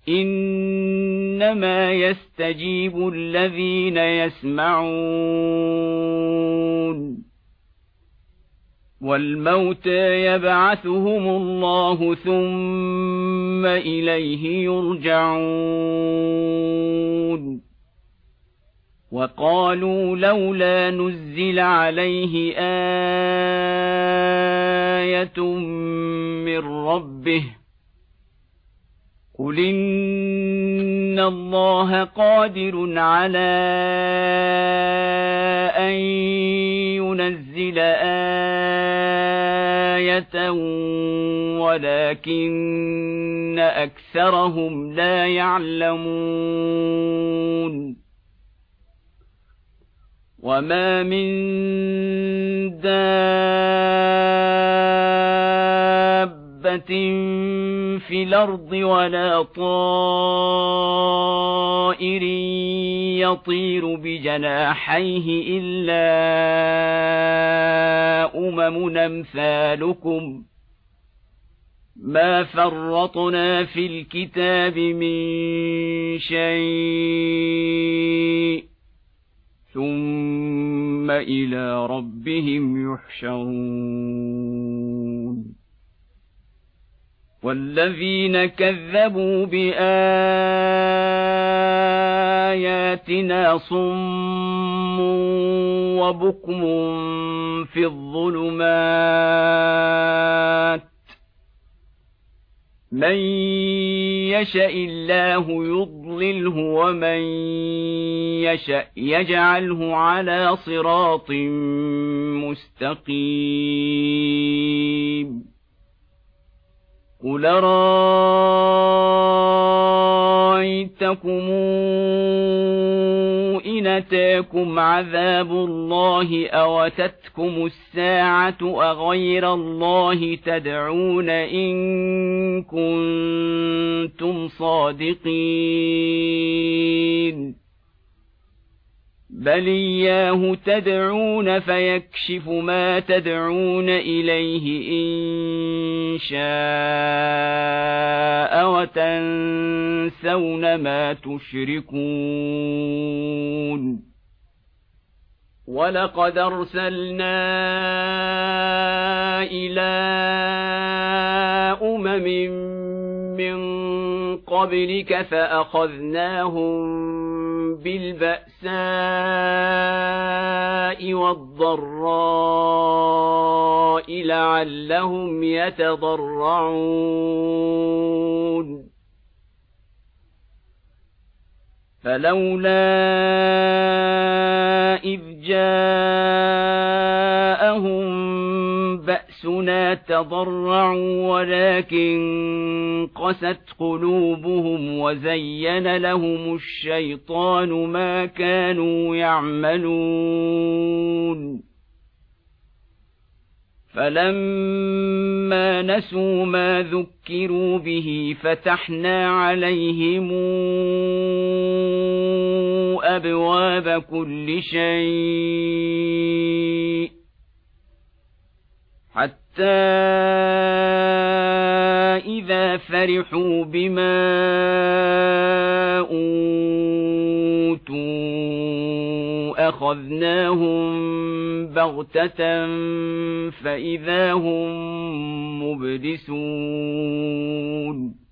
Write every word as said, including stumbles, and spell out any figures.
إنما يستجيب الذين يسمعون والموتى يبعثهم الله ثم إليه يرجعون وقالوا لولا نزل عليه آية من ربه قل إن الله قادر على أن ينزل آية ولكن أكثرهم لا يعلمون وما من دابة في الأرض ولا طائر يطير بجناحيه إلا أمم أمثالكم ما فرطنا في الكتاب من شيء ثم إلى ربهم يحشرون والذين كذبوا بآياتنا صم وبكم في الظلمات من يشاء الله يضلله ومن يشاء يجعله على صراط مستقيم قل رأيتكم إن أتاكم عذاب الله أو أتتكم الساعة أغير الله تدعون إن كنتم صادقين بل إياه تدعون فيكشف ما تدعون إليه إن شاء وتنسون ما تشركون ولقد أرسلنا إلى أمم من قبلك فأخذناهم بالبأساء والضراء لعلهم يتضرعون فلولا إذ جاءهم بأسنا تضرعوا ولكن قست قلوبهم وزين لهم الشيطان ما كانوا يعملون فلما نسوا ما ذكروا به فتحنا عليهم أبواب كل شيء حتى إذا فرحوا بما أوتوا أخذناهم بغتة فإذا هم مبلسون